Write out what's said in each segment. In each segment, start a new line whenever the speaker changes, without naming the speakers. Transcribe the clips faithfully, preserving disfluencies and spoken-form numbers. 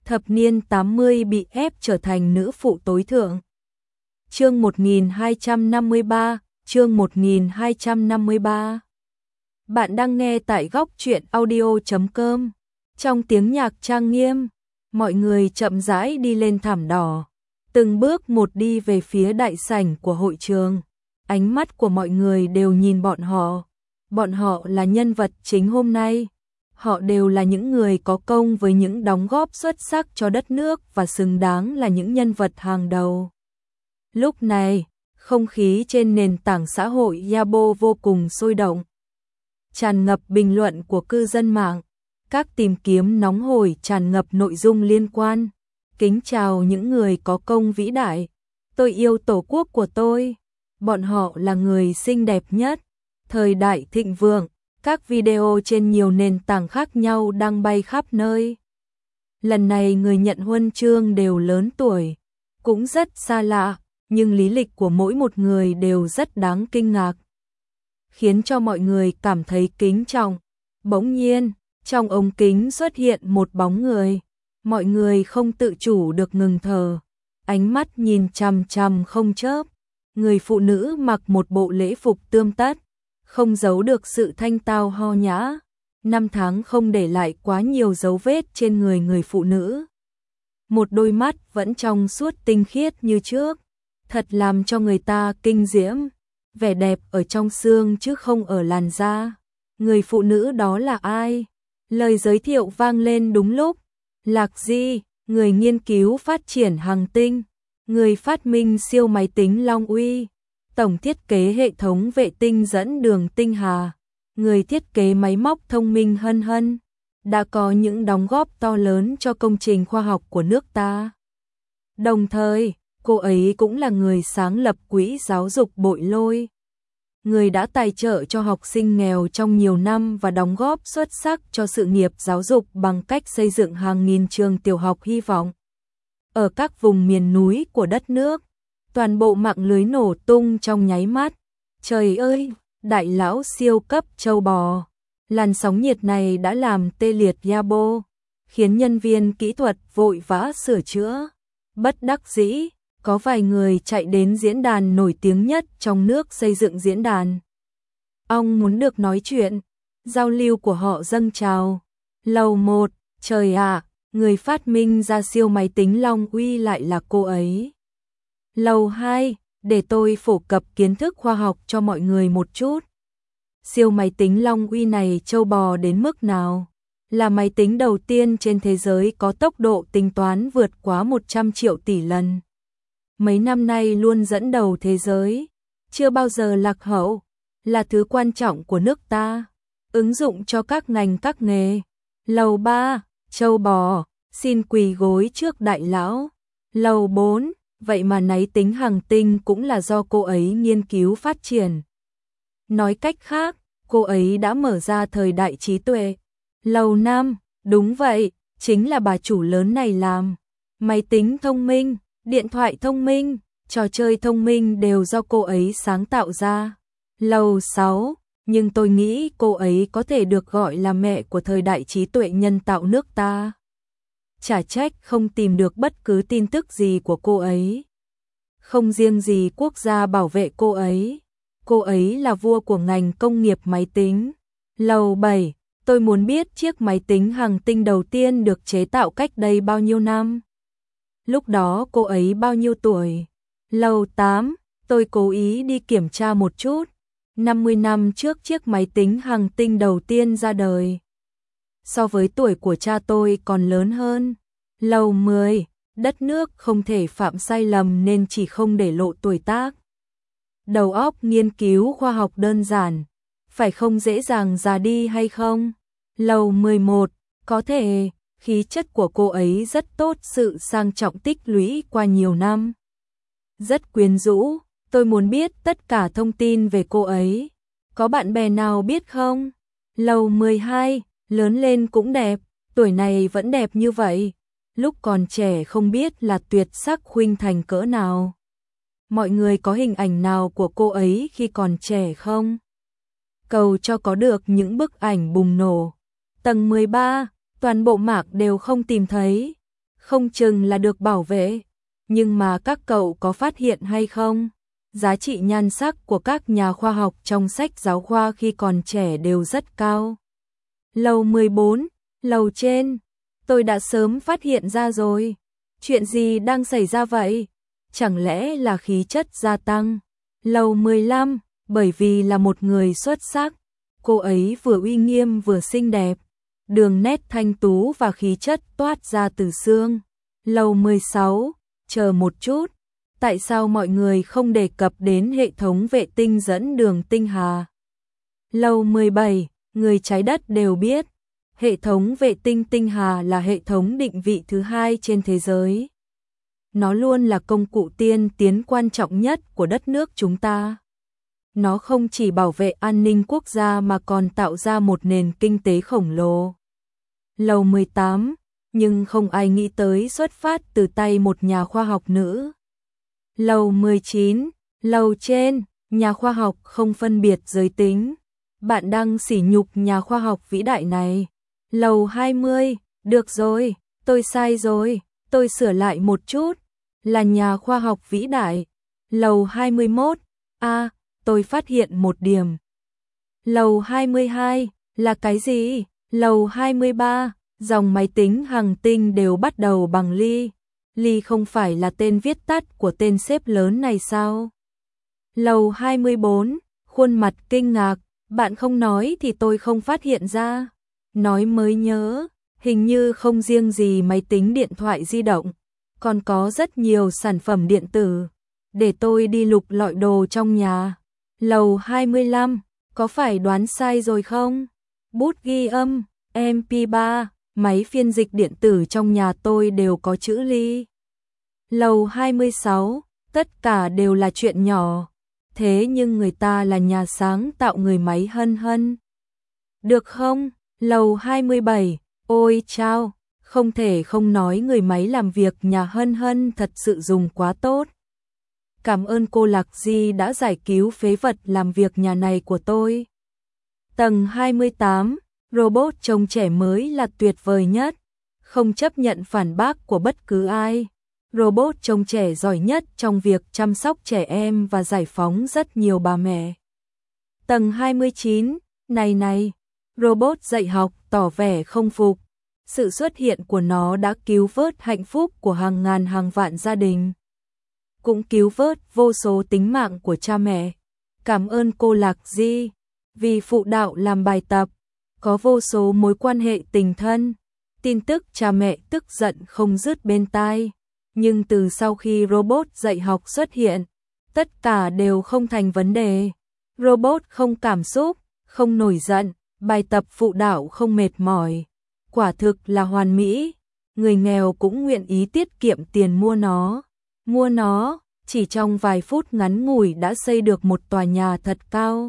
thập niên tám mươi bị ép trở thành nữ phụ tối thượng. Chương một nghìn hai trăm năm mươi ba, chương một nghìn hai trăm năm mươi ba. Bạn đang nghe tại góc truyện audio chấm com. Trong tiếng nhạc trang nghiêm, mọi người chậm rãi đi lên thảm đỏ, từng bước một đi về phía đại sảnh của hội trường. Ánh mắt của mọi người đều nhìn bọn họ. Bọn họ là nhân vật chính hôm nay. Họ đều là những người có công với những đóng góp xuất sắc cho đất nước và xứng đáng là những nhân vật hàng đầu. Lúc này, không khí trên nền tảng xã hội Weibo vô cùng sôi động. Tràn ngập bình luận của cư dân mạng, các tìm kiếm nóng hổi tràn ngập nội dung liên quan. Kính chào những người có công vĩ đại. Tôi yêu tổ quốc của tôi. Bọn họ là người xinh đẹp nhất. Thời đại thịnh vượng, các video trên nhiều nền tảng khác nhau đang bay khắp nơi. Lần này người nhận huân chương đều lớn tuổi, cũng rất xa lạ, nhưng lý lịch của mỗi một người đều rất đáng kinh ngạc, khiến cho mọi người cảm thấy kính trọng. Bỗng nhiên, trong ống kính xuất hiện một bóng người, mọi người không tự chủ được ngừng thở, ánh mắt nhìn chằm chằm không chớp. Người phụ nữ mặc một bộ lễ phục tươm tất, không giấu được sự thanh tao ho nhã. Năm tháng không để lại quá nhiều dấu vết trên người người phụ nữ. Một đôi mắt vẫn trong suốt tinh khiết như trước, thật làm cho người ta kinh diễm. Vẻ đẹp ở trong xương chứ không ở làn da. Người phụ nữ đó là ai? Lời giới thiệu vang lên đúng lúc. Lạc Di, người nghiên cứu phát triển hành tinh, người phát minh siêu máy tính Long Uy, tổng thiết kế hệ thống vệ tinh dẫn đường Tinh Hà, người thiết kế máy móc thông minh Hân Hân, đã có những đóng góp to lớn cho công trình khoa học của nước ta. Đồng thời, cô ấy cũng là người sáng lập quỹ giáo dục Bội Lôi, người đã tài trợ cho học sinh nghèo trong nhiều năm và đóng góp xuất sắc cho sự nghiệp giáo dục bằng cách xây dựng hàng nghìn trường tiểu học hy vọng ở các vùng miền núi của đất nước. Toàn bộ mạng lưới nổ tung trong nháy mắt. Trời ơi, đại lão siêu cấp châu bò. Làn sóng nhiệt này đã làm tê liệt Weibo, khiến nhân viên kỹ thuật vội vã sửa chữa. Bất đắc dĩ, có vài người chạy đến diễn đàn nổi tiếng nhất trong nước xây dựng diễn đàn. Ông muốn được nói chuyện, giao lưu của họ dâng trào. Lầu một, trời ạ, người phát minh ra siêu máy tính Long Uy lại là cô ấy. Lầu hai, để tôi phổ cập kiến thức khoa học cho mọi người một chút. Siêu máy tính Long Uy này trâu bò đến mức nào? Là máy tính đầu tiên trên thế giới có tốc độ tính toán vượt quá một trăm triệu tỷ lần. Mấy năm nay luôn dẫn đầu thế giới, chưa bao giờ lạc hậu, là thứ quan trọng của nước ta, ứng dụng cho các ngành các nghề. Lầu ba, trâu bò, xin quỳ gối trước đại lão. Lầu bốn, vậy mà máy tính hành tinh cũng là do cô ấy nghiên cứu phát triển. Nói cách khác, cô ấy đã mở ra thời đại trí tuệ. Lầu năm, đúng vậy, chính là bà chủ lớn này làm. Máy tính thông minh, điện thoại thông minh, trò chơi thông minh đều do cô ấy sáng tạo ra. Lầu sáu, nhưng tôi nghĩ cô ấy có thể được gọi là mẹ của thời đại trí tuệ nhân tạo nước ta. Chả trách không tìm được bất cứ tin tức gì của cô ấy. Không riêng gì quốc gia bảo vệ cô ấy, cô ấy là vua của ngành công nghiệp máy tính. Lầu bảy, tôi muốn biết chiếc máy tính hành tinh đầu tiên được chế tạo cách đây bao nhiêu năm. Lúc đó cô ấy bao nhiêu tuổi? Lầu tám, tôi cố ý đi kiểm tra một chút. năm mươi năm trước chiếc máy tính hành tinh đầu tiên ra đời. So với tuổi của cha tôi còn lớn hơn. Lầu mười, đất nước không thể phạm sai lầm nên chỉ không để lộ tuổi tác. Đầu óc nghiên cứu khoa học đơn giản, phải không dễ dàng già đi hay không? Lầu mười một, có thể, khí chất của cô ấy rất tốt, sự sang trọng tích lũy qua nhiều năm. Rất quyến rũ, tôi muốn biết tất cả thông tin về cô ấy. Có bạn bè nào biết không? Lầu mười hai, lớn lên cũng đẹp, tuổi này vẫn đẹp như vậy. Lúc còn trẻ không biết là tuyệt sắc khuynh thành cỡ nào. Mọi người có hình ảnh nào của cô ấy khi còn trẻ không? Cầu cho có được những bức ảnh bùng nổ. Tầng mười ba, toàn bộ mạng đều không tìm thấy. không chừng là được bảo vệ. Nhưng mà các cậu có phát hiện hay không? Giá trị nhan sắc của các nhà khoa học trong sách giáo khoa khi còn trẻ đều rất cao. Lầu mười bốn, lầu trên, tôi đã sớm phát hiện ra rồi. Chuyện gì đang xảy ra vậy? Chẳng lẽ là khí chất gia tăng? Lầu mười lăm, bởi vì là một người xuất sắc, cô ấy vừa uy nghiêm vừa xinh đẹp, đường nét thanh tú và khí chất toát ra từ xương. Lầu mười sáu, chờ một chút, tại sao mọi người không đề cập đến hệ thống vệ tinh dẫn đường tinh hà? Lầu mười bảy, người trái đất đều biết, hệ thống vệ tinh tinh hà là hệ thống định vị thứ hai trên thế giới. Nó luôn là công cụ tiên tiến quan trọng nhất của đất nước chúng ta. Nó không chỉ bảo vệ an ninh quốc gia mà còn tạo ra một nền kinh tế khổng lồ. Lầu mười tám, nhưng không ai nghĩ tới xuất phát từ tay một nhà khoa học nữ. Lầu mười chín, lầu trên, nhà khoa học không phân biệt giới tính. Bạn đang sỉ nhục nhà khoa học vĩ đại này. Lầu hai mươi, được rồi, tôi sai rồi, tôi sửa lại một chút, là nhà khoa học vĩ đại. Lầu hai mươi mốt, a, à, tôi phát hiện một điểm. Lầu hai mươi hai, là cái gì? Lầu hai mươi ba, dòng máy tính hành tinh đều bắt đầu bằng Ly. Ly không phải là tên viết tắt của tên sếp lớn này sao? Lầu hai mươi bốn, khuôn mặt kinh ngạc, bạn không nói thì tôi không phát hiện ra. Nói mới nhớ, hình như không riêng gì máy tính điện thoại di động, còn có rất nhiều sản phẩm điện tử. Để tôi đi lục lọi đồ trong nhà. Lầu hai mươi lăm, có phải đoán sai rồi không? Bút ghi âm, em pê ba, máy phiên dịch điện tử trong nhà tôi đều có chữ Ly. Lầu hai mươi sáu, tất cả đều là chuyện nhỏ. Thế nhưng người ta là nhà sáng tạo người máy Hân Hân. Được không? Lầu hai mươi bảy, ôi chao, không thể không nói người máy làm việc nhà Hân Hân thật sự dùng quá tốt. Cảm ơn cô Lạc Di đã giải cứu phế vật làm việc nhà này của tôi. Tầng hai mươi tám, robot trông trẻ mới là tuyệt vời nhất, không chấp nhận phản bác của bất cứ ai. Robot trông trẻ giỏi nhất trong việc chăm sóc trẻ em và giải phóng rất nhiều bà mẹ. Tầng hai mươi chín, này này, robot dạy học tỏ vẻ không phục. Sự xuất hiện của nó đã cứu vớt hạnh phúc của hàng ngàn hàng vạn gia đình, cũng cứu vớt vô số tính mạng của cha mẹ. Cảm ơn cô Lạc Di vì phụ đạo làm bài tập, có vô số mối quan hệ tình thân, tin tức cha mẹ tức giận không dứt bên tai. Nhưng từ sau khi robot dạy học xuất hiện, tất cả đều không thành vấn đề. Robot không cảm xúc, không nổi giận, bài tập phụ đạo không mệt mỏi. Quả thực là hoàn mỹ, người nghèo cũng nguyện ý tiết kiệm tiền mua nó. Mua nó, chỉ trong vài phút ngắn ngủi đã xây được một tòa nhà thật cao.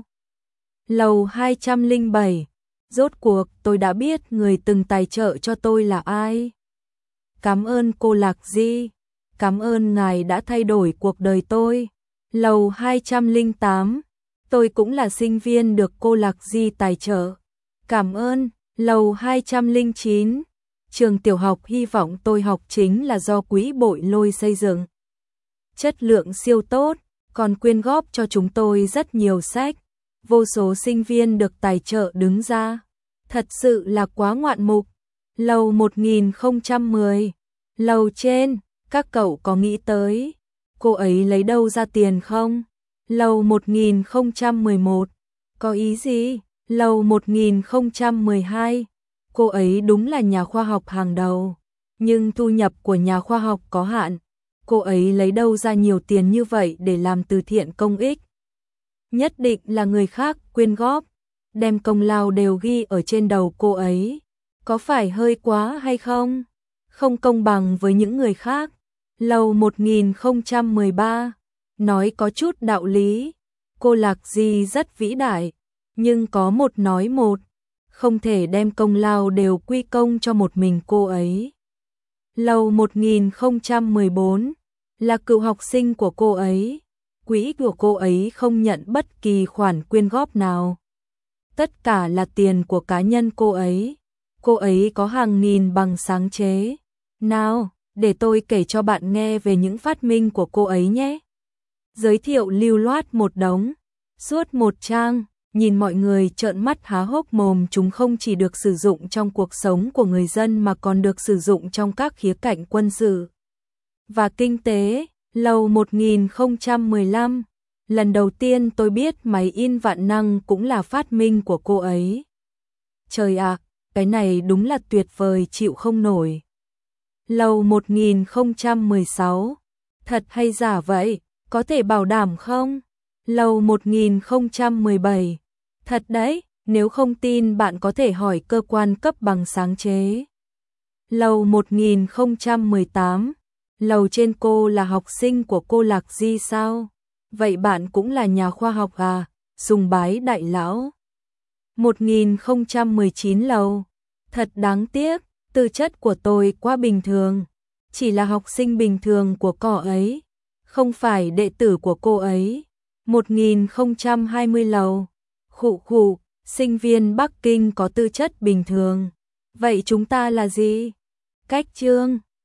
Lầu hai trăm lẻ bảy, rốt cuộc tôi đã biết người từng tài trợ cho tôi là ai. Cảm ơn cô Lạc Di, cảm ơn ngài đã thay đổi cuộc đời tôi. Lầu hai trăm lẻ tám, tôi cũng là sinh viên được cô Lạc Di tài trợ. Cảm ơn. Lầu hai trăm lẻ chín, trường tiểu học hy vọng tôi học chính là do quỹ bội lôi xây dựng. Chất lượng siêu tốt, còn quyên góp cho chúng tôi rất nhiều sách. Vô số sinh viên được tài trợ đứng ra. Thật sự là quá ngoạn mục. Lầu một nghìn không trăm mười, lầu trên, các cậu có nghĩ tới cô ấy lấy đâu ra tiền không? Lầu một nghìn không trăm mười một, có ý gì? Lầu một nghìn không trăm mười hai, cô ấy đúng là nhà khoa học hàng đầu, nhưng thu nhập của nhà khoa học có hạn. Cô ấy lấy đâu ra nhiều tiền như vậy để làm từ thiện công ích? Nhất định là người khác quyên góp, đem công lao đều ghi ở trên đầu cô ấy. Có phải hơi quá hay không? Không công bằng với những người khác. Lầu một nghìn không trăm mười ba, nói có chút đạo lý. Cô Lạc Di rất vĩ đại, nhưng có một nói một, không thể đem công lao đều quy công cho một mình cô ấy. Lầu một nghìn không trăm mười bốn, là cựu học sinh của cô ấy, quỹ của cô ấy không nhận bất kỳ khoản quyên góp nào. Tất cả là tiền của cá nhân cô ấy, cô ấy có hàng nghìn bằng sáng chế. Nào, để tôi kể cho bạn nghe về những phát minh của cô ấy nhé. Giới thiệu lưu loát một đống, suốt một trang, nhìn mọi người trợn mắt há hốc mồm. Chúng không chỉ được sử dụng trong cuộc sống của người dân mà còn được sử dụng trong các khía cạnh quân sự và kinh tế. Lầu một nghìn không trăm mười lăm, lần đầu tiên tôi biết máy in vạn năng cũng là phát minh của cô ấy. Trời ạ, cái này đúng là tuyệt vời chịu không nổi. Lầu một nghìn không trăm mười sáu, thật hay giả vậy, có thể bảo đảm không? Lầu một nghìn không trăm mười bảy, thật đấy, nếu không tin bạn có thể hỏi cơ quan cấp bằng sáng chế. Lầu một nghìn không trăm mười tám, lầu trên cô là học sinh của cô Lạc Di sao? Vậy bạn cũng là nhà khoa học à? Sùng bái đại lão. một nghìn không trăm mười chín lầu, thật đáng tiếc, tư chất của tôi quá bình thường, chỉ là học sinh bình thường của cỏ ấy, không phải đệ tử của cô ấy. một nghìn không trăm hai mươi lầu, khụ khụ, sinh viên Bắc Kinh có tư chất bình thường. Vậy chúng ta là gì? Cách chương